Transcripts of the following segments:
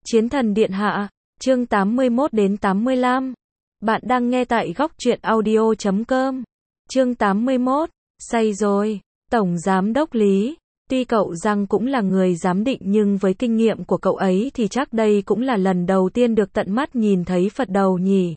Chiến thần điện hạ, chương 81 đến 85. Bạn đang nghe tại góc truyện audio.com. Chương 81, say rồi. Tổng giám đốc Lý, tuy cậu Giang cũng là người giám định nhưng với kinh nghiệm của cậu ấy thì chắc đây cũng là lần đầu tiên được tận mắt nhìn thấy Phật đầu nhỉ.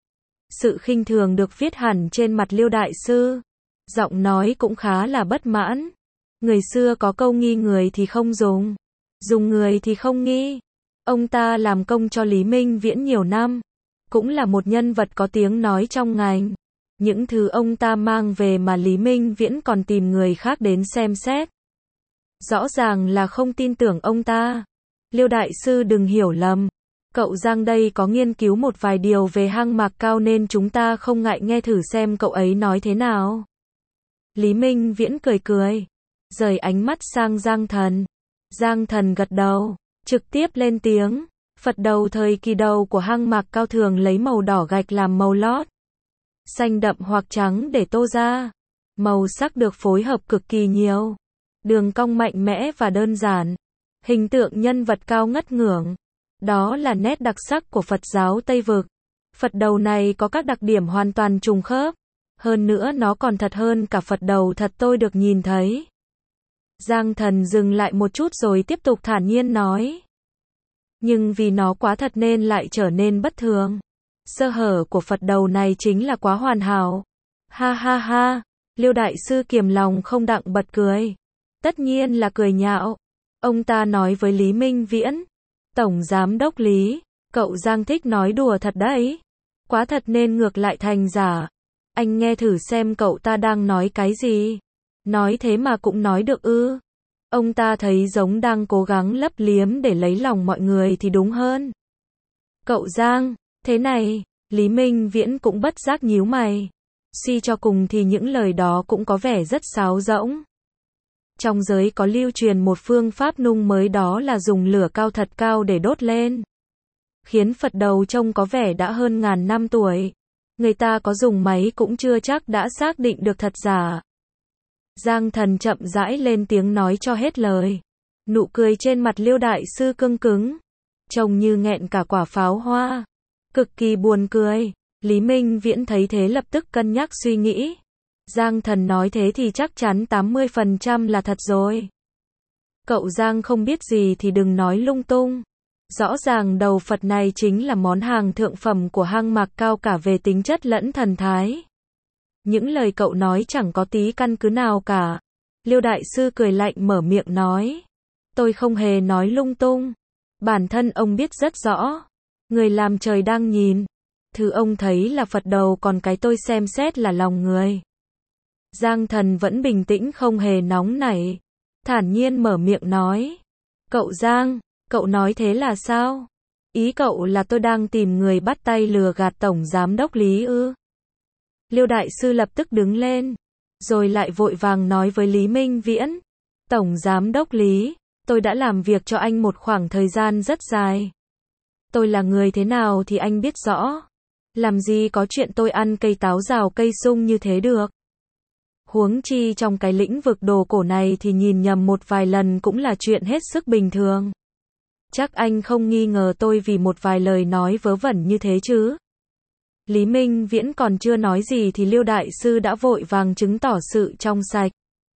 Sự khinh thường được viết hẳn trên mặt Liêu đại sư. Giọng nói cũng khá là bất mãn. Người xưa có câu nghi người thì không dùng, dùng người thì không nghi. Ông ta làm công cho Lý Minh Viễn nhiều năm, cũng là một nhân vật có tiếng nói trong ngành. Những thứ ông ta mang về mà Lý Minh Viễn còn tìm người khác đến xem xét. Rõ ràng là không tin tưởng ông ta. Liêu đại sư đừng hiểu lầm. Cậu Giang đây có nghiên cứu một vài điều về hang Mạc Cao nên chúng ta không ngại nghe thử xem cậu ấy nói thế nào. Lý Minh Viễn cười cười, rời ánh mắt sang Giang Thần. Giang Thần gật đầu, trực tiếp lên tiếng. Phật đầu thời kỳ đầu của hang Mạc Cao thường lấy màu đỏ gạch làm màu lót, xanh đậm hoặc trắng để tô ra. Màu sắc được phối hợp cực kỳ nhiều, đường cong mạnh mẽ và đơn giản, hình tượng nhân vật cao ngất ngưởng. Đó là nét đặc sắc của Phật giáo Tây Vực. Phật đầu này có các đặc điểm hoàn toàn trùng khớp. Hơn nữa nó còn thật hơn cả Phật đầu thật tôi được nhìn thấy. Giang Thần dừng lại một chút rồi tiếp tục thản nhiên nói. Nhưng vì nó quá thật nên lại trở nên bất thường. Sơ hở của Phật đầu này chính là quá hoàn hảo. Ha ha ha, Liêu đại sư kiềm lòng không đặng bật cười. Tất nhiên là cười nhạo. Ông ta nói với Lý Minh Viễn. Tổng giám đốc Lý, cậu Giang thích nói đùa thật đấy. Quá thật nên ngược lại thành giả. Anh nghe thử xem cậu ta đang nói cái gì. Nói thế mà cũng nói được ư? Ông ta thấy giống đang cố gắng lấp liếm để lấy lòng mọi người thì đúng hơn. Cậu Giang, thế này, Lý Minh Viễn cũng bất giác nhíu mày. Suy cho cùng thì những lời đó cũng có vẻ rất sáo rỗng. Trong giới có lưu truyền một phương pháp nung mới, đó là dùng lửa cao thật cao để đốt lên, khiến Phật đầu trông có vẻ đã hơn ngàn năm tuổi. Người ta có dùng máy cũng chưa chắc đã xác định được thật giả. Giang Thần chậm rãi lên tiếng nói cho hết lời. Nụ cười trên mặt Liêu đại sư cứng cứng, trông như nghẹn cả quả pháo hoa, cực kỳ buồn cười. Lý Minh Viễn thấy thế lập tức cân nhắc suy nghĩ. Giang Thần nói thế thì chắc chắn 80% là thật rồi. Cậu Giang không biết gì thì đừng nói lung tung. Rõ ràng đầu Phật này chính là món hàng thượng phẩm của hang Mạc Cao cả về tính chất lẫn thần thái. Những lời cậu nói chẳng có tí căn cứ nào cả. Liêu đại sư cười lạnh mở miệng nói. Tôi không hề nói lung tung. Bản thân ông biết rất rõ. Người làm trời đang nhìn. Thứ ông thấy là Phật đầu, còn cái tôi xem xét là lòng người. Giang Thần vẫn bình tĩnh không hề nóng nảy. Thản nhiên mở miệng nói. Cậu Giang, cậu nói thế là sao? Ý cậu là tôi đang tìm người bắt tay lừa gạt Tổng Giám đốc Lý ư? Liêu đại sư lập tức đứng lên, rồi lại vội vàng nói với Lý Minh Viễn. Tổng Giám đốc Lý, tôi đã làm việc cho anh một khoảng thời gian rất dài. Tôi là người thế nào thì anh biết rõ. Làm gì có chuyện tôi ăn cây táo rào cây sung như thế được. Huống chi trong cái lĩnh vực đồ cổ này thì nhìn nhầm một vài lần cũng là chuyện hết sức bình thường. Chắc anh không nghi ngờ tôi vì một vài lời nói vớ vẩn như thế chứ? Lý Minh Viễn còn chưa nói gì thì Liêu đại sư đã vội vàng chứng tỏ sự trong sạch.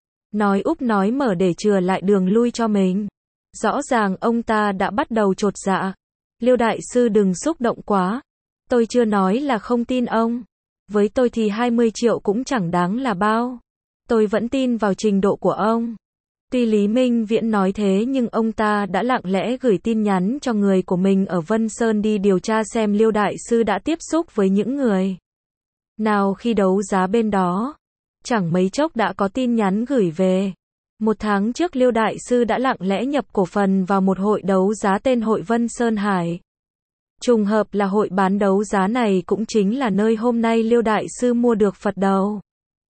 Nói úp nói mở để chừa lại đường lui cho mình. Rõ ràng ông ta đã bắt đầu chột dạ. Liêu đại sư đừng xúc động quá. Tôi chưa nói là không tin ông. Với tôi thì 20 triệu cũng chẳng đáng là bao. Tôi vẫn tin vào trình độ của ông. Tuy Lý Minh Viễn nói thế nhưng ông ta đã lặng lẽ gửi tin nhắn cho người của mình ở Vân Sơn đi điều tra xem Liêu đại sư đã tiếp xúc với những người nào khi đấu giá bên đó. Chẳng mấy chốc đã có tin nhắn gửi về. 1 tháng trước Liêu đại sư đã lặng lẽ nhập cổ phần vào một hội đấu giá tên Hội Vân Sơn Hải. Trùng hợp là hội bán đấu giá này cũng chính là nơi hôm nay Liêu đại sư mua được Phật đầu.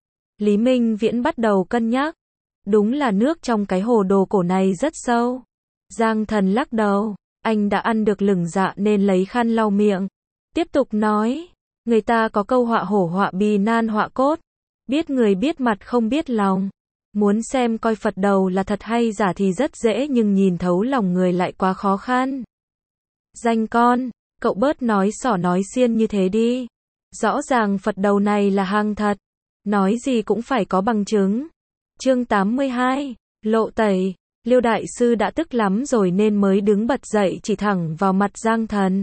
Lý Minh Viễn bắt đầu cân nhắc. Đúng là nước trong cái hồ đồ cổ này rất sâu. Giang Thần lắc đầu. Anh đã ăn được lửng dạ nên lấy khăn lau miệng. Tiếp tục nói. Người ta có câu họa hổ họa bì nan họa cốt. Biết người biết mặt không biết lòng. Muốn xem coi Phật đầu là thật hay giả thì rất dễ, nhưng nhìn thấu lòng người lại quá khó khăn. Danh con, cậu bớt nói xỏ nói xiên như thế đi. Rõ ràng Phật đầu này là hàng thật. Nói gì cũng phải có bằng chứng. Chương 82, lộ tẩy. Liêu đại sư đã tức lắm rồi nên mới đứng bật dậy chỉ thẳng vào mặt Giang Thần.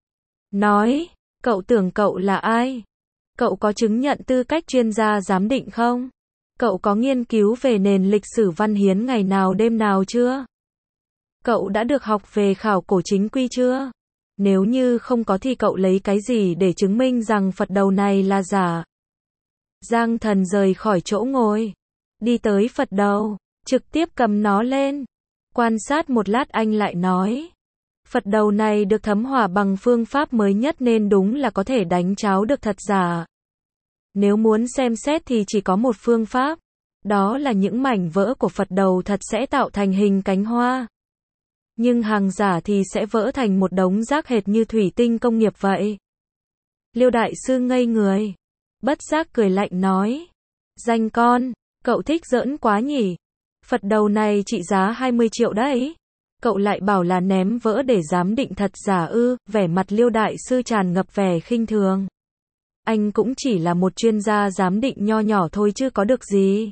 Nói, cậu tưởng cậu là ai? Cậu có chứng nhận tư cách chuyên gia giám định không? Cậu có nghiên cứu về nền lịch sử văn hiến ngày nào đêm nào chưa? Cậu đã được học về khảo cổ chính quy chưa? Nếu như không có thì cậu lấy cái gì để chứng minh rằng Phật đầu này là giả? Giang Thần rời khỏi chỗ ngồi, đi tới Phật đầu, trực tiếp cầm nó lên. Quan sát một lát anh lại nói, Phật đầu này được thấm hỏa bằng phương pháp mới nhất nên đúng là có thể đánh tráo được thật giả. Nếu muốn xem xét thì chỉ có một phương pháp, đó là những mảnh vỡ của Phật đầu thật sẽ tạo thành hình cánh hoa. Nhưng hàng giả thì sẽ vỡ thành một đống rác hệt như thủy tinh công nghiệp vậy. Liêu đại sư ngây người, bất giác cười lạnh nói, danh con, cậu thích giỡn quá nhỉ? Phật đầu này trị giá 20 triệu đấy. Cậu lại bảo là ném vỡ để giám định thật giả ư? Vẻ mặt Liêu đại sư tràn ngập vẻ khinh thường. Anh cũng chỉ là một chuyên gia giám định nho nhỏ thôi chứ có được gì.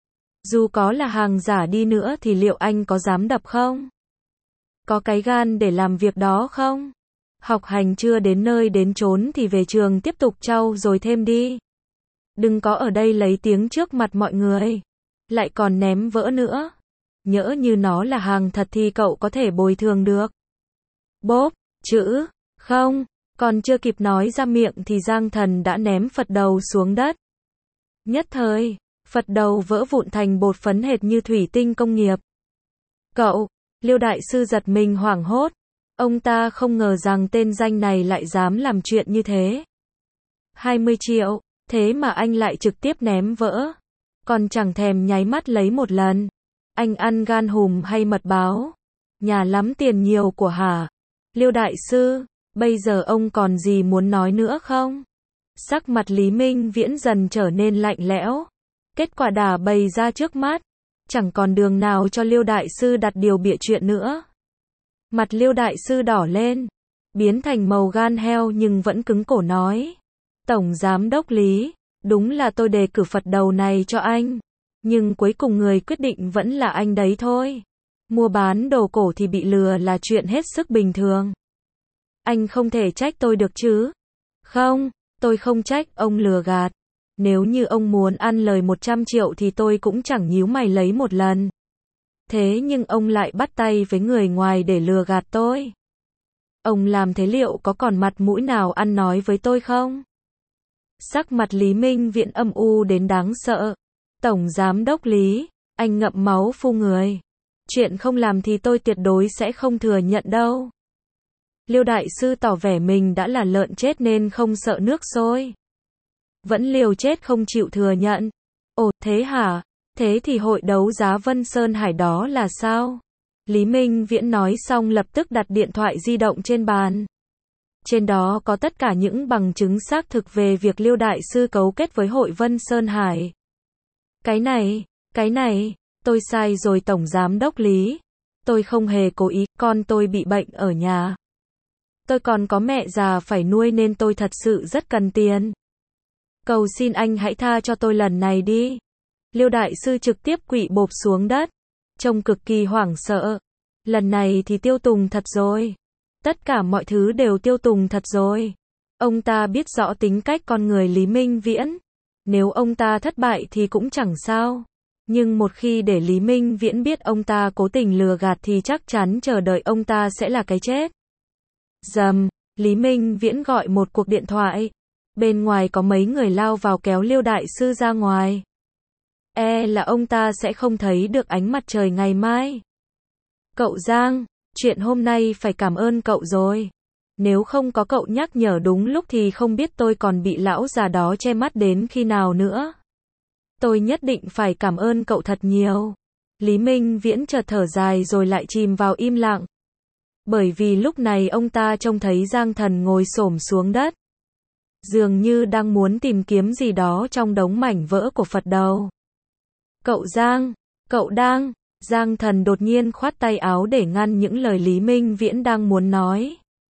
Dù có là hàng giả đi nữa thì liệu anh có dám đập không? Có cái gan để làm việc đó không? Học hành chưa đến nơi đến chốn thì về trường tiếp tục trau dồi thêm đi. Đừng có ở đây lấy tiếng trước mặt mọi người. Lại còn ném vỡ nữa. Nhỡ như nó là hàng thật thì cậu có thể bồi thường được. Bốp, chữ, không, còn chưa kịp nói ra miệng thì Giang Thần đã ném Phật đầu xuống đất. Nhất thời, Phật đầu vỡ vụn thành bột phấn hệt như thủy tinh công nghiệp. Cậu, Liêu đại sư giật mình hoảng hốt. Ông ta không ngờ rằng tên danh này lại dám làm chuyện như thế. 20 triệu, thế mà anh lại trực tiếp ném vỡ. Còn chẳng thèm nháy mắt lấy một lần. Anh ăn gan hùm hay mật báo? Nhà lắm tiền nhiều của hả? Liêu đại sư, bây giờ ông còn gì muốn nói nữa không? Sắc mặt Lý Minh Viễn dần trở nên lạnh lẽo. Kết quả đã bày ra trước mắt. Chẳng còn đường nào cho Liêu đại sư đặt điều bịa chuyện nữa. Mặt Liêu đại sư đỏ lên, biến thành màu gan heo nhưng vẫn cứng cổ nói. Tổng giám đốc Lý, đúng là tôi đề cử Phật đầu này cho anh. Nhưng cuối cùng người quyết định vẫn là anh đấy thôi. Mua bán đồ cổ thì bị lừa là chuyện hết sức bình thường. Anh không thể trách tôi được chứ? Không, tôi không trách ông lừa gạt. Nếu như ông muốn ăn lời 100 triệu thì tôi cũng chẳng nhíu mày lấy một lần. Thế nhưng ông lại bắt tay với người ngoài để lừa gạt tôi. Ông làm thế liệu có còn mặt mũi nào ăn nói với tôi không? Sắc mặt Lý Minh Viễn âm u đến đáng sợ. Tổng giám đốc Lý, anh ngậm máu phun người. Chuyện không làm thì tôi tuyệt đối sẽ không thừa nhận đâu. Liêu đại sư tỏ vẻ mình đã là lợn chết nên không sợ nước sôi. Vẫn liều chết không chịu thừa nhận. Ồ, thế hả? Thế thì hội đấu giá Vân Sơn Hải đó là sao? Lý Minh Viễn nói xong lập tức đặt điện thoại di động trên bàn. Trên đó có tất cả những bằng chứng xác thực về việc Liêu đại sư cấu kết với hội Vân Sơn Hải. Cái này, tôi sai rồi Tổng giám đốc Lý. Tôi không hề cố ý, con tôi bị bệnh ở nhà. Tôi còn có mẹ già phải nuôi nên tôi thật sự rất cần tiền. Cầu xin anh hãy tha cho tôi lần này đi. Liêu đại sư trực tiếp quỵ bộp xuống đất, trông cực kỳ hoảng sợ. Lần này thì tiêu tùng thật rồi. Tất cả mọi thứ đều tiêu tùng thật rồi. Ông ta biết rõ tính cách con người Lý Minh Viễn. Nếu ông ta thất bại thì cũng chẳng sao. Nhưng một khi để Lý Minh Viễn biết ông ta cố tình lừa gạt thì chắc chắn chờ đợi ông ta sẽ là cái chết. Rầm, Lý Minh Viễn gọi một cuộc điện thoại. Bên ngoài có mấy người lao vào kéo Liêu đại sư ra ngoài. Là ông ta sẽ không thấy được ánh mặt trời ngày mai. Cậu Giang, chuyện hôm nay phải cảm ơn cậu rồi. Nếu không có cậu nhắc nhở đúng lúc thì không biết tôi còn bị lão già đó che mắt đến khi nào nữa. Tôi nhất định phải cảm ơn cậu thật nhiều. Lý Minh Viễn chợt thở dài rồi lại chìm vào im lặng. Bởi vì lúc này ông ta trông thấy Giang Thần ngồi xổm xuống đất. Dường như đang muốn tìm kiếm gì đó trong đống mảnh vỡ của Phật đầu. Cậu Giang, cậu đang... Giang Thần đột nhiên khoát tay áo để ngăn những lời Lý Minh Viễn đang muốn nói.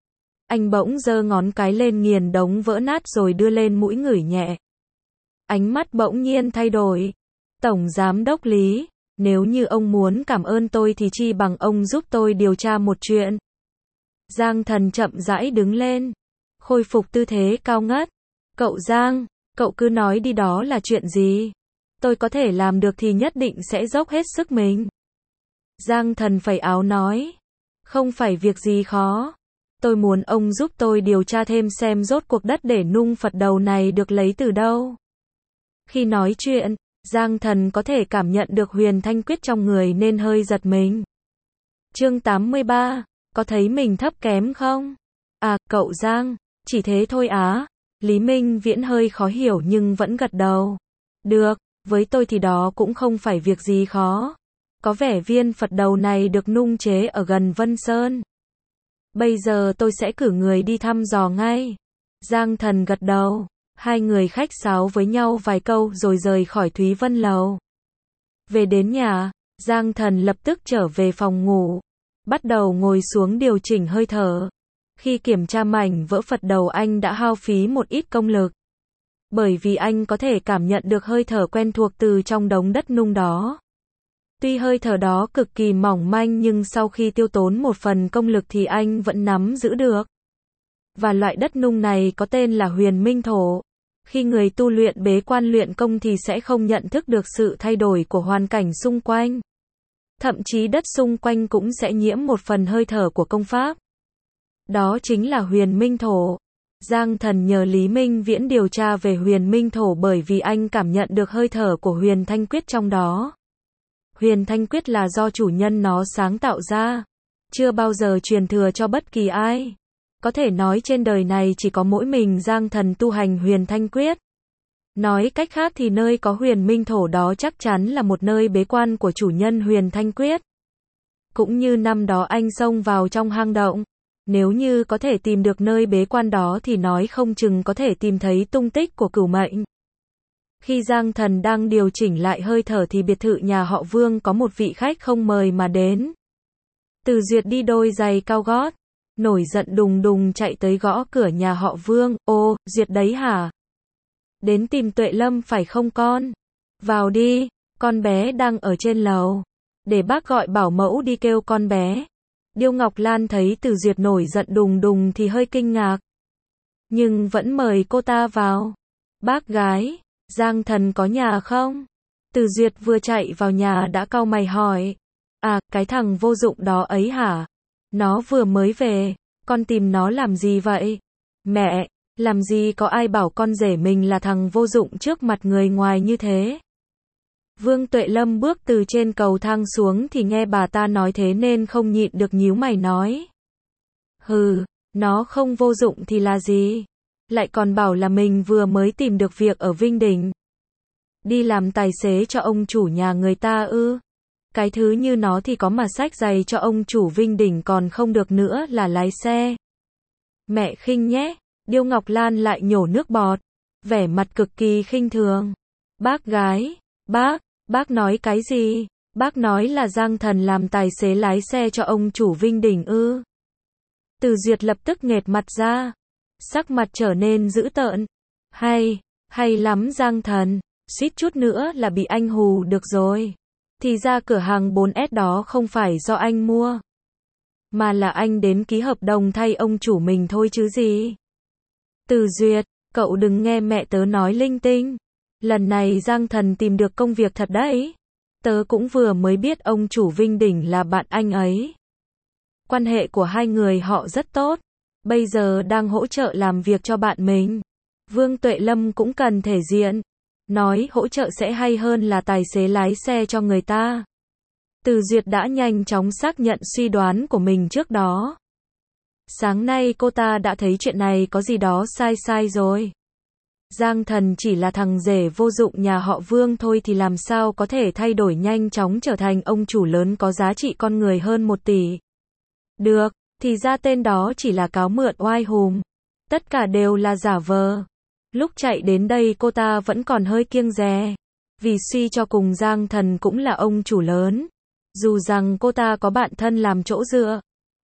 Anh bỗng giơ ngón cái lên nghiền đống vỡ nát rồi đưa lên mũi ngửi nhẹ. Ánh mắt bỗng nhiên thay đổi. Tổng Giám đốc Lý, nếu như ông muốn cảm ơn tôi thì chi bằng ông giúp tôi điều tra một chuyện. Giang Thần chậm rãi đứng lên, khôi phục tư thế cao ngất. Cậu Giang, cậu cứ nói đi, đó là chuyện gì? Tôi có thể làm được thì nhất định sẽ dốc hết sức mình. Giang Thần phẩy áo nói. Không phải việc gì khó. Tôi muốn ông giúp tôi điều tra thêm xem rốt cuộc đất để nung Phật đầu này được lấy từ đâu. Khi nói chuyện, Giang Thần có thể cảm nhận được huyền thanh quyết trong người nên hơi giật mình. Chương 83, có thấy mình thấp kém không? À, cậu Giang, chỉ thế thôi á. Lý Minh Viễn hơi khó hiểu nhưng vẫn gật đầu. Được, với tôi thì đó cũng không phải việc gì khó. Có vẻ viên Phật đầu này được nung chế ở gần Vân Sơn. Bây giờ tôi sẽ cử người đi thăm dò ngay. Giang Thần gật đầu. Hai người khách sáo với nhau vài câu rồi rời khỏi Thúy Vân Lầu. Về đến nhà, Giang Thần lập tức trở về phòng ngủ. Bắt đầu ngồi xuống điều chỉnh hơi thở. Khi kiểm tra mảnh vỡ Phật đầu anh đã hao phí một ít công lực. Bởi vì anh có thể cảm nhận được hơi thở quen thuộc từ trong đống đất nung đó. Tuy hơi thở đó cực kỳ mỏng manh nhưng sau khi tiêu tốn một phần công lực thì anh vẫn nắm giữ được. Và loại đất nung này có tên là huyền minh thổ. Khi người tu luyện bế quan luyện công thì sẽ không nhận thức được sự thay đổi của hoàn cảnh xung quanh. Thậm chí đất xung quanh cũng sẽ nhiễm một phần hơi thở của công pháp. Đó chính là huyền minh thổ. Giang Thần nhờ Lý Minh Viễn điều tra về huyền minh thổ bởi vì anh cảm nhận được hơi thở của huyền thanh quyết trong đó. Huyền thanh quyết là do chủ nhân nó sáng tạo ra. Chưa bao giờ truyền thừa cho bất kỳ ai. Có thể nói trên đời này chỉ có mỗi mình Giang Thần tu hành huyền thanh quyết. Nói cách khác thì nơi có huyền minh thổ đó chắc chắn là một nơi bế quan của chủ nhân huyền thanh quyết. Cũng như năm đó anh xông vào trong hang động. Nếu như có thể tìm được nơi bế quan đó thì nói không chừng có thể tìm thấy tung tích của cửu mệnh. Khi Giang Thần đang điều chỉnh lại hơi thở thì biệt thự nhà họ Vương có một vị khách không mời mà đến. Từ Duyệt đi đôi giày cao gót, nổi giận đùng đùng chạy tới gõ cửa nhà họ Vương. Ô, Duyệt đấy hả? Đến tìm Tuệ Lâm phải không con? Vào đi, con bé đang ở trên lầu. Để bác gọi bảo mẫu đi kêu con bé. Điêu Ngọc Lan thấy Từ Duyệt nổi giận đùng đùng thì hơi kinh ngạc. Nhưng vẫn mời cô ta vào. Bác gái, Giang Thần có nhà không? Từ Duyệt vừa chạy vào nhà đã cau mày hỏi. À, cái thằng vô dụng đó ấy hả? Nó vừa mới về, con tìm nó làm gì vậy? Mẹ, làm gì có ai bảo con rể mình là thằng vô dụng trước mặt người ngoài như thế? Vương Tuệ Lâm bước từ trên cầu thang xuống thì nghe bà ta nói thế nên không nhịn được nhíu mày nói. Hừ, nó không vô dụng thì là gì? Lại còn bảo là mình vừa mới tìm được việc ở Vinh Đình. Đi làm tài xế cho ông chủ nhà người ta ư? Cái thứ như nó thì có mà xách giày cho ông chủ Vinh Đình còn không được nữa là lái xe. Mẹ khinh nhé, Điêu Ngọc Lan lại nhổ nước bọt, vẻ mặt cực kỳ khinh thường. Bác gái, bác nói cái gì? Bác nói là Giang Thần làm tài xế lái xe cho ông chủ Vinh Đình ư? Từ Duyệt lập tức nghệt mặt ra, sắc mặt trở nên dữ tợn. Hay lắm Giang Thần, suýt chút nữa là bị anh hù được rồi. Thì ra cửa hàng 4S đó không phải do anh mua, mà là anh đến ký hợp đồng thay ông chủ mình thôi chứ gì. Từ Duyệt, cậu đừng nghe mẹ tớ nói linh tinh. Lần này Giang Thần tìm được công việc thật đấy. Tớ cũng vừa mới biết ông chủ Vinh Đình là bạn anh ấy. Quan hệ của hai người họ rất tốt. Bây giờ đang hỗ trợ làm việc cho bạn mình. Vương Tuệ Lâm cũng cần thể diện. Nói hỗ trợ sẽ hay hơn là tài xế lái xe cho người ta. Từ Duyệt đã nhanh chóng xác nhận suy đoán của mình trước đó. Sáng nay cô ta đã thấy chuyện này có gì đó sai rồi. Giang Thần chỉ là thằng rể vô dụng nhà họ Vương thôi thì làm sao có thể thay đổi nhanh chóng trở thành ông chủ lớn có giá trị con người hơn 1 tỷ. Được, thì ra tên đó chỉ là cáo mượn oai hùm. Tất cả đều là giả vờ. Lúc chạy đến đây cô ta vẫn còn hơi kiêng dè. Vì suy cho cùng Giang Thần cũng là ông chủ lớn. Dù rằng cô ta có bạn thân làm chỗ dựa,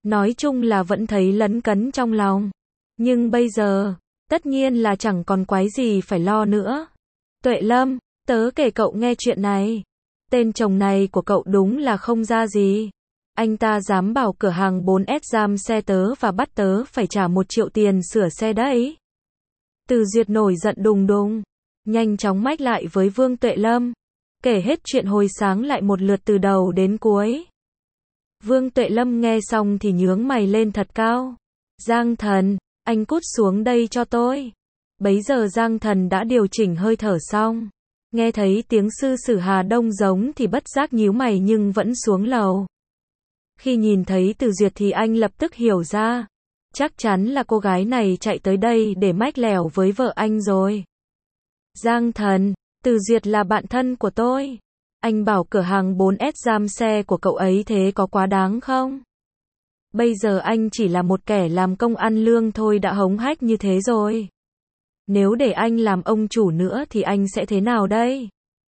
Nói chung là vẫn thấy lấn cấn trong lòng. Nhưng bây giờ, tất nhiên là chẳng còn quái gì phải lo nữa. Tuệ Lâm, tớ kể cậu nghe chuyện này. Tên chồng này của cậu đúng là không ra gì. Anh ta dám bảo cửa hàng 4S giam xe tớ và bắt tớ phải trả 1 triệu tiền sửa xe đấy. Từ Duyệt nổi giận đùng đùng, nhanh chóng mách lại với Vương Tuệ Lâm, kể hết chuyện hồi sáng lại một lượt từ đầu đến cuối. Vương Tuệ Lâm nghe xong thì nhướng mày lên thật cao. Giang Thần, anh cút xuống đây cho tôi. Bấy giờ Giang Thần đã điều chỉnh hơi thở xong. Nghe thấy tiếng sư sử Hà Đông giống thì bất giác nhíu mày nhưng vẫn xuống lầu. Khi nhìn thấy Từ Duyệt thì anh lập tức hiểu ra. Chắc chắn là cô gái này chạy tới đây để mách lẻo với vợ anh rồi. Giang Thần, Từ Duyệt là bạn thân của tôi. Anh bảo cửa hàng 4S giam xe của cậu ấy thế có quá đáng không? Bây giờ anh chỉ là một kẻ làm công ăn lương thôi đã hống hách như thế rồi. Nếu để anh làm ông chủ nữa thì anh sẽ thế nào đây?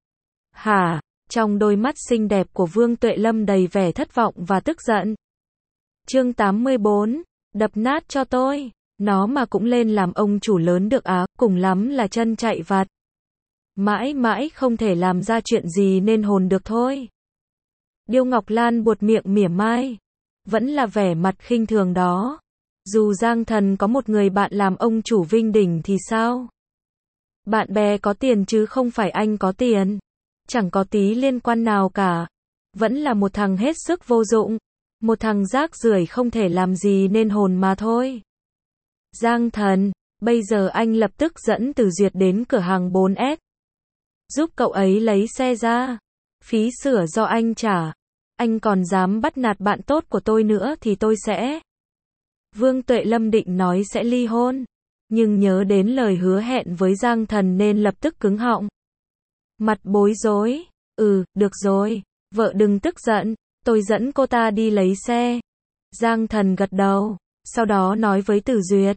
Hả? Trong đôi mắt xinh đẹp của Vương Tuệ Lâm đầy vẻ thất vọng và tức giận. Chương 84, đập nát cho tôi. Nó mà cũng lên làm ông chủ lớn được á, cùng lắm là chân chạy vặt. Mãi mãi không thể làm ra chuyện gì nên hồn được thôi. Điêu Ngọc Lan buột miệng mỉa mai. Vẫn là vẻ mặt khinh thường đó. Dù Giang Thần có một người bạn làm ông chủ vinh đỉnh thì sao? Bạn bè có tiền chứ không phải anh có tiền. Chẳng có tí liên quan nào cả. Vẫn là một thằng hết sức vô dụng. Một thằng rác rưởi không thể làm gì nên hồn mà thôi. Giang Thần, bây giờ anh lập tức dẫn Từ Duyệt đến cửa hàng 4S. Giúp cậu ấy lấy xe ra. Phí sửa do anh trả. Anh còn dám bắt nạt bạn tốt của tôi nữa thì tôi sẽ... Vương Tuệ Lâm định nói sẽ ly hôn. Nhưng nhớ đến lời hứa hẹn với Giang Thần nên lập tức cứng họng. Mặt bối rối. Được rồi. Vợ đừng tức giận. Tôi dẫn cô ta đi lấy xe. Giang Thần gật đầu. Sau đó nói với Từ Duyệt.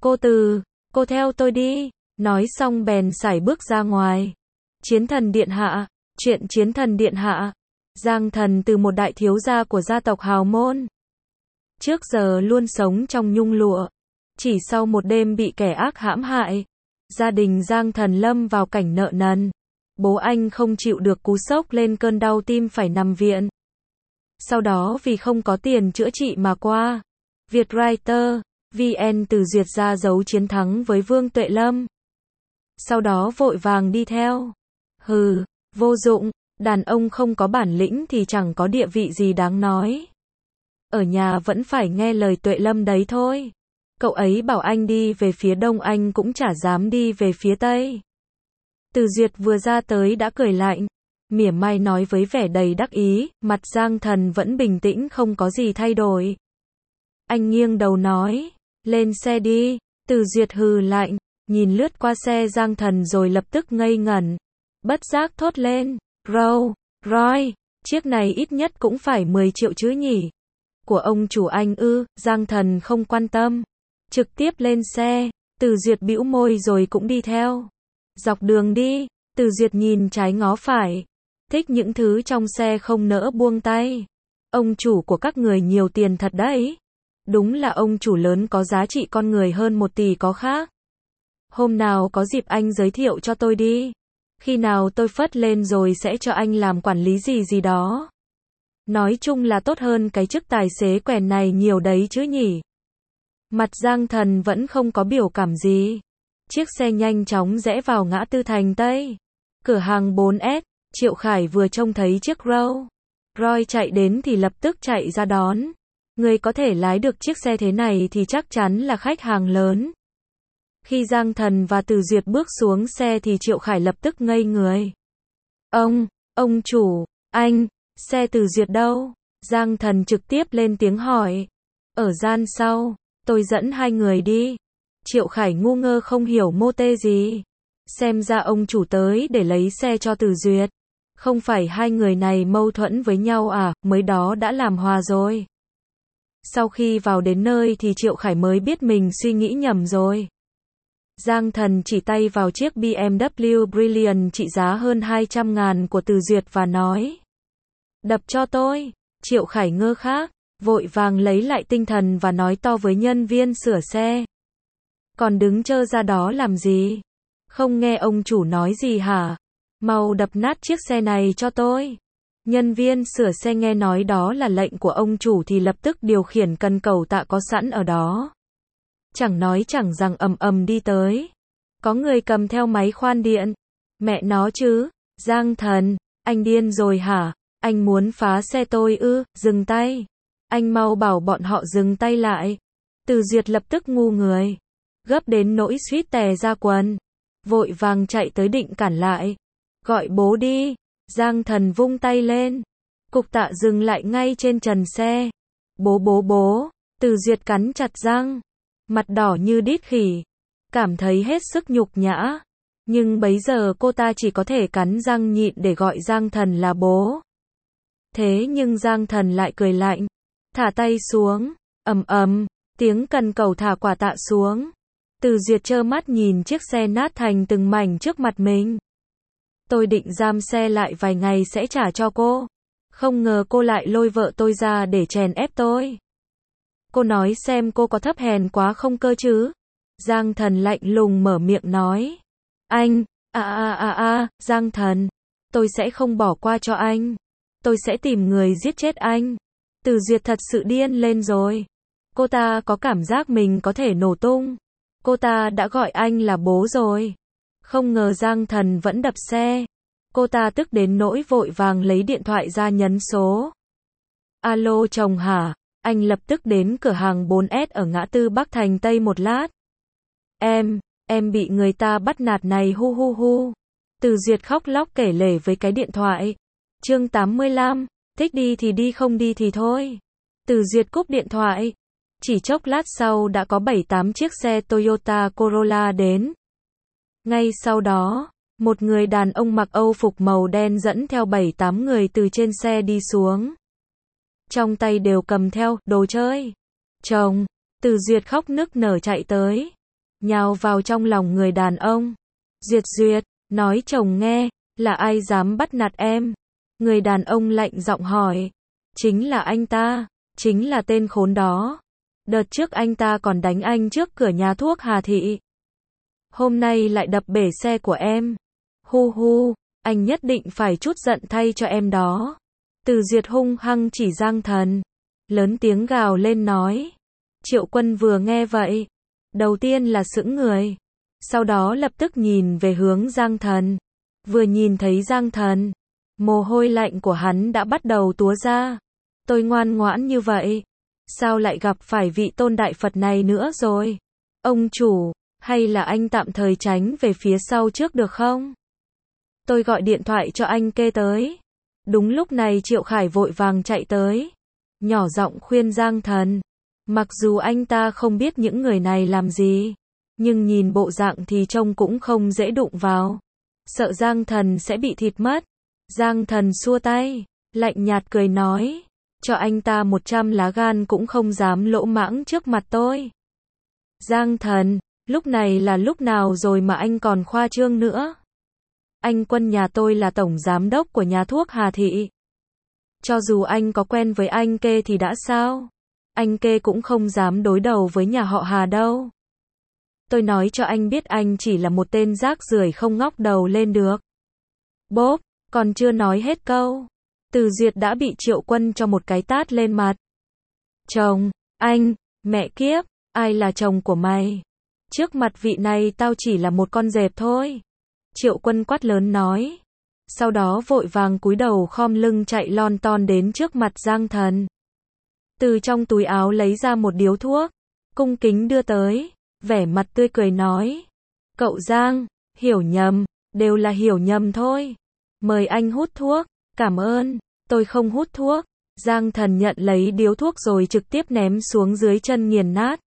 Cô theo tôi đi. Nói xong bèn sải bước ra ngoài. Chiến thần điện hạ. Chuyện chiến thần điện hạ. Giang Thần từ một đại thiếu gia của gia tộc hào môn. Trước giờ luôn sống trong nhung lụa. Chỉ sau một đêm bị kẻ ác hãm hại. Gia đình Giang Thần lâm vào cảnh nợ nần. Bố anh không chịu được cú sốc lên cơn đau tim phải nằm viện. Sau đó vì không có tiền chữa trị mà qua. Vietwriter, VN Từ Duyệt ra dấu chiến thắng với Vương Tuệ Lâm. Sau đó vội vàng đi theo. Vô dụng, đàn ông không có bản lĩnh thì chẳng có địa vị gì đáng nói. Ở nhà vẫn phải nghe lời Tuệ Lâm đấy thôi. Cậu ấy bảo anh đi về phía đông anh cũng chả dám đi về phía tây. Từ Duyệt vừa ra tới đã cười lạnh. Mỉa mai nói với vẻ đầy đắc ý, mặt Giang Thần vẫn bình tĩnh không có gì thay đổi. Anh nghiêng đầu nói, lên xe đi. Từ Duyệt hừ lạnh, nhìn lướt qua xe Giang Thần rồi lập tức ngây ngẩn. Bất giác thốt lên, Roy, chiếc này ít nhất cũng phải 10 triệu chứ nhỉ? Của ông chủ anh ư? Giang Thần không quan tâm. Trực tiếp lên xe. Từ Duyệt bĩu môi rồi cũng đi theo. Dọc đường đi, Từ Duyệt nhìn trái ngó phải. Thích những thứ trong xe không nỡ buông tay. Ông chủ của các người nhiều tiền thật đấy. Đúng là ông chủ lớn có giá trị con người hơn 1 tỷ có khác. Hôm nào có dịp anh giới thiệu cho tôi đi. Khi nào tôi phất lên rồi sẽ cho anh làm quản lý gì đó. Nói chung là tốt hơn cái chức tài xế quèn này nhiều đấy chứ nhỉ. Mặt Giang Thần vẫn không có biểu cảm gì. Chiếc xe nhanh chóng rẽ vào ngã tư Thành Tây. Cửa hàng 4S, Triệu Khải vừa trông thấy chiếc Roy chạy đến thì lập tức chạy ra đón. Người có thể lái được chiếc xe thế này thì chắc chắn là khách hàng lớn. Khi Giang Thần và Từ Duyệt bước xuống xe thì Triệu Khải lập tức ngây người. Ông chủ, anh, xe Từ Duyệt đâu? Giang Thần trực tiếp lên tiếng hỏi. Ở gian sau, tôi dẫn 2 người đi. Triệu Khải ngu ngơ không hiểu mô tê gì. Xem ra ông chủ tới để lấy xe cho Từ Duyệt. Không phải 2 người này mâu thuẫn với nhau à, mới đó đã làm hòa rồi. Sau khi vào đến nơi thì Triệu Khải mới biết mình suy nghĩ nhầm rồi. Giang Thần chỉ tay vào chiếc BMW Brilliant trị giá hơn 200.000 của Từ Duyệt và nói. Đập cho tôi. Triệu Khải ngơ khác. vội vàng lấy lại tinh thần và nói to với nhân viên sửa xe. Còn đứng trơ ra đó làm gì? Không nghe ông chủ nói gì hả? Mau đập nát chiếc xe này cho tôi. Nhân viên sửa xe nghe nói đó là lệnh của ông chủ thì lập tức điều khiển cần cầu tạ có sẵn ở đó. Chẳng nói chẳng rằng ầm ầm đi tới. Có người cầm theo máy khoan điện. Mẹ nó chứ, Giang Thần, anh điên rồi hả? Anh muốn phá xe tôi ư? Dừng tay. Anh mau bảo bọn họ dừng tay lại. Từ Duyệt lập tức ngu người. Gấp đến nỗi suýt tè ra quần. Vội vàng chạy tới định cản lại. Gọi bố đi. Giang Thần vung tay lên. Cục tạ dừng lại ngay trên trần xe. Bố. Từ Duyệt cắn chặt răng. Mặt đỏ như đít khỉ. Cảm thấy hết sức nhục nhã. Nhưng bấy giờ cô ta chỉ có thể cắn răng nhịn để gọi Giang Thần là bố. Thế nhưng Giang Thần lại cười lạnh. Thả tay xuống. Ầm, tiếng cần cầu thả quả tạ xuống. Từ Duyệt trơ mắt nhìn chiếc xe nát thành từng mảnh trước mặt mình. Tôi định giam xe lại vài ngày sẽ trả cho cô. Không ngờ cô lại lôi vợ tôi ra để chèn ép tôi. Cô nói xem cô có thấp hèn quá không cơ chứ? Giang Thần lạnh lùng mở miệng nói. Anh, Giang Thần, tôi sẽ không bỏ qua cho anh. Tôi sẽ tìm người giết chết anh. Từ Duyệt thật sự điên lên rồi. Cô ta có cảm giác mình có thể nổ tung. Cô ta đã gọi anh là bố rồi. Không ngờ Giang Thần vẫn đập xe. Cô ta tức đến nỗi vội vàng lấy điện thoại ra nhấn số. Alo chồng hả? Anh lập tức đến cửa hàng 4S ở ngã tư Bắc Thành Tây một lát. Em bị người ta bắt nạt này hu. Từ Duyệt khóc lóc kể lể với cái điện thoại. Chương 85, thích đi thì đi không đi thì thôi. Từ Duyệt cúp điện thoại. Chỉ chốc lát sau đã có 7-8 chiếc xe Toyota Corolla đến. Ngay sau đó, một người đàn ông mặc Âu phục màu đen dẫn theo 7-8 người từ trên xe đi xuống. Trong tay đều cầm theo đồ chơi. Chồng, Từ Duyệt khóc nức nở chạy tới. Nhào vào trong lòng người đàn ông. Duyệt, nói chồng nghe, là ai dám bắt nạt em? Người đàn ông lạnh giọng hỏi. Chính là anh ta, chính là tên khốn đó. Đợt trước anh ta còn đánh anh trước cửa nhà thuốc Hà Thị. Hôm nay lại đập bể xe của em. Hu, anh nhất định phải trút giận thay cho em đó. Từ Duyệt hung hăng chỉ Giang Thần. Lớn tiếng gào lên nói. Triệu Quân vừa nghe vậy. Đầu tiên là sững người. Sau đó lập tức nhìn về hướng Giang Thần. Vừa nhìn thấy Giang Thần. Mồ hôi lạnh của hắn đã bắt đầu túa ra. Tôi ngoan ngoãn như vậy. Sao lại gặp phải vị tôn đại Phật này nữa rồi? Ông chủ, hay là anh tạm thời tránh về phía sau trước được không? Tôi gọi điện thoại cho anh kê tới. Đúng lúc này Triệu Khải vội vàng chạy tới. Nhỏ giọng khuyên Giang Thần. Mặc dù anh ta không biết những người này làm gì. Nhưng nhìn bộ dạng thì trông cũng không dễ đụng vào. Sợ Giang Thần sẽ bị thịt mất. Giang Thần xua tay. Lạnh nhạt cười nói. Cho anh ta 100 lá gan cũng không dám lỗ mãng trước mặt tôi. Giang Thần, lúc này là lúc nào rồi mà anh còn khoa trương nữa? Anh Quân nhà tôi là tổng giám đốc của nhà thuốc Hà Thị. Cho dù anh có quen với anh Kê thì đã sao? Anh Kê cũng không dám đối đầu với nhà họ Hà đâu. Tôi nói cho anh biết anh chỉ là một tên rác rưởi không ngóc đầu lên được. Bốp, còn chưa nói hết câu. Từ Duyệt đã bị Triệu Quân cho một cái tát lên mặt. Chồng, anh, mẹ kiếp, ai là chồng của mày? Trước mặt vị này tao chỉ là một con dẹp thôi. Triệu Quân quát lớn nói. Sau đó vội vàng cúi đầu khom lưng chạy lon ton đến trước mặt Giang Thần. Từ trong túi áo lấy ra một điếu thuốc, cung kính đưa tới, vẻ mặt tươi cười nói. Cậu Giang, hiểu nhầm, đều là hiểu nhầm thôi. Mời anh hút thuốc, cảm ơn, tôi không hút thuốc. Giang Thần nhận lấy điếu thuốc rồi trực tiếp ném xuống dưới chân nghiền nát.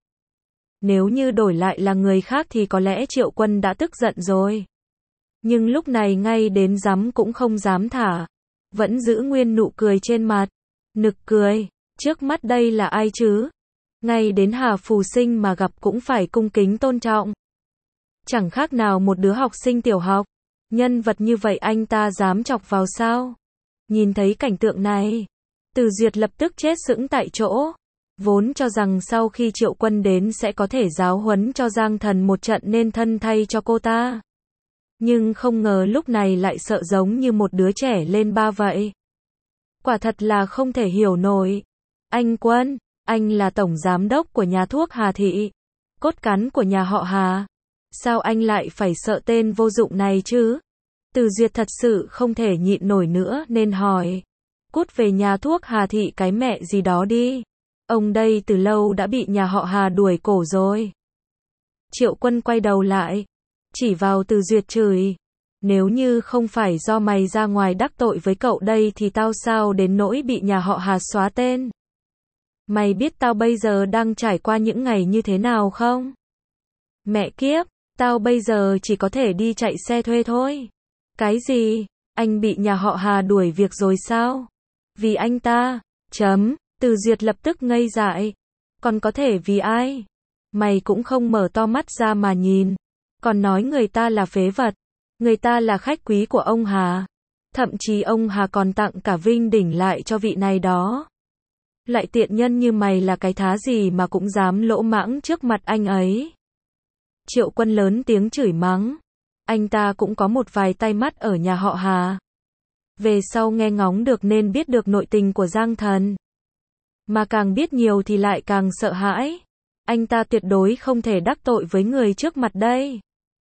Nếu như đổi lại là người khác thì có lẽ Triệu Quân đã tức giận rồi. Nhưng lúc này ngay đến dám cũng không dám thả. Vẫn giữ nguyên nụ cười trên mặt. Nực cười, trước mắt đây là ai chứ? Ngay đến Hà Phù Sinh mà gặp cũng phải cung kính tôn trọng. Chẳng khác nào một đứa học sinh tiểu học. Nhân vật như vậy anh ta dám chọc vào sao? Nhìn thấy cảnh tượng này, Từ Duyệt lập tức chết sững tại chỗ. Vốn cho rằng sau khi Triệu Quân đến sẽ có thể giáo huấn cho Giang Thần một trận nên thân thay cho cô ta. Nhưng không ngờ lúc này lại sợ giống như một đứa trẻ lên ba vậy. Quả thật là không thể hiểu nổi. Anh Quân, anh là tổng giám đốc của nhà thuốc Hà Thị, cốt cán của nhà họ Hà. Sao anh lại phải sợ tên vô dụng này chứ? Từ Duyệt thật sự không thể nhịn nổi nữa nên hỏi. Cút về nhà thuốc Hà Thị cái mẹ gì đó đi. Ông đây từ lâu đã bị nhà họ Hà đuổi cổ rồi. Triệu Quân quay đầu lại, chỉ vào Từ Duyệt chửi. Nếu như không phải do mày ra ngoài đắc tội với cậu đây thì tao sao đến nỗi bị nhà họ Hà xóa tên. Mày biết tao bây giờ đang trải qua những ngày như thế nào không? Mẹ kiếp, tao bây giờ chỉ có thể đi chạy xe thuê thôi. Cái gì? Anh bị nhà họ Hà đuổi việc rồi sao? Vì anh ta? Từ Duyệt lập tức ngây dại. Còn có thể vì ai? Mày cũng không mở to mắt ra mà nhìn. Còn nói người ta là phế vật. Người ta là khách quý của ông Hà. Thậm chí ông Hà còn tặng cả vinh đỉnh lại cho vị này đó. Lại tiện nhân như mày là cái thá gì mà cũng dám lỗ mãng trước mặt anh ấy. Triệu Quân lớn tiếng chửi mắng. Anh ta cũng có một vài tay mắt ở nhà họ Hà. Về sau nghe ngóng được nên biết được nội tình của Giang Thần. Mà càng biết nhiều thì lại càng sợ hãi. Anh ta tuyệt đối không thể đắc tội với người trước mặt đây.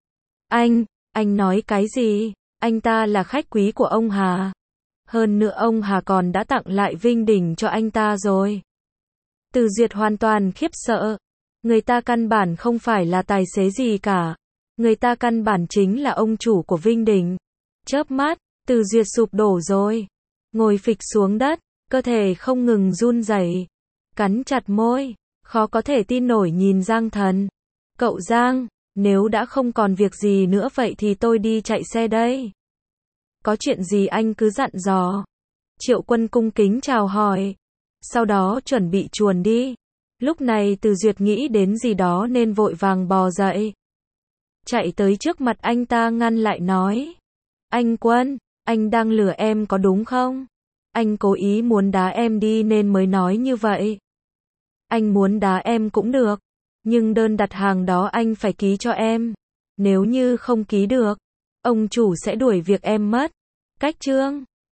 Anh nói cái gì? Anh ta là khách quý của ông Hà. Hơn nữa ông Hà còn đã tặng lại vinh đỉnh cho anh ta rồi. Từ Duyệt hoàn toàn khiếp sợ. Người ta căn bản không phải là tài xế gì cả. Người ta căn bản chính là ông chủ của vinh đỉnh. Chớp mắt, Từ Duyệt sụp đổ rồi. Ngồi phịch xuống đất, cơ thể không ngừng run rẩy, cắn chặt môi, khó có thể tin nổi nhìn Giang Thần. Cậu Giang, nếu đã không còn việc gì nữa vậy thì tôi đi chạy xe đây. Có chuyện gì anh cứ dặn dò. Triệu Quân cung kính chào hỏi. Sau đó chuẩn bị chuồn đi. Lúc này Từ Duyệt nghĩ đến gì đó nên vội vàng bò dậy. Chạy tới trước mặt anh ta ngăn lại nói. Anh Quân, anh đang lừa em có đúng không? Anh cố ý muốn đá em đi nên mới nói như vậy. Anh muốn đá em cũng được. Nhưng đơn đặt hàng đó anh phải ký cho em. Nếu như không ký được, ông chủ sẽ đuổi việc em mất. Cách chương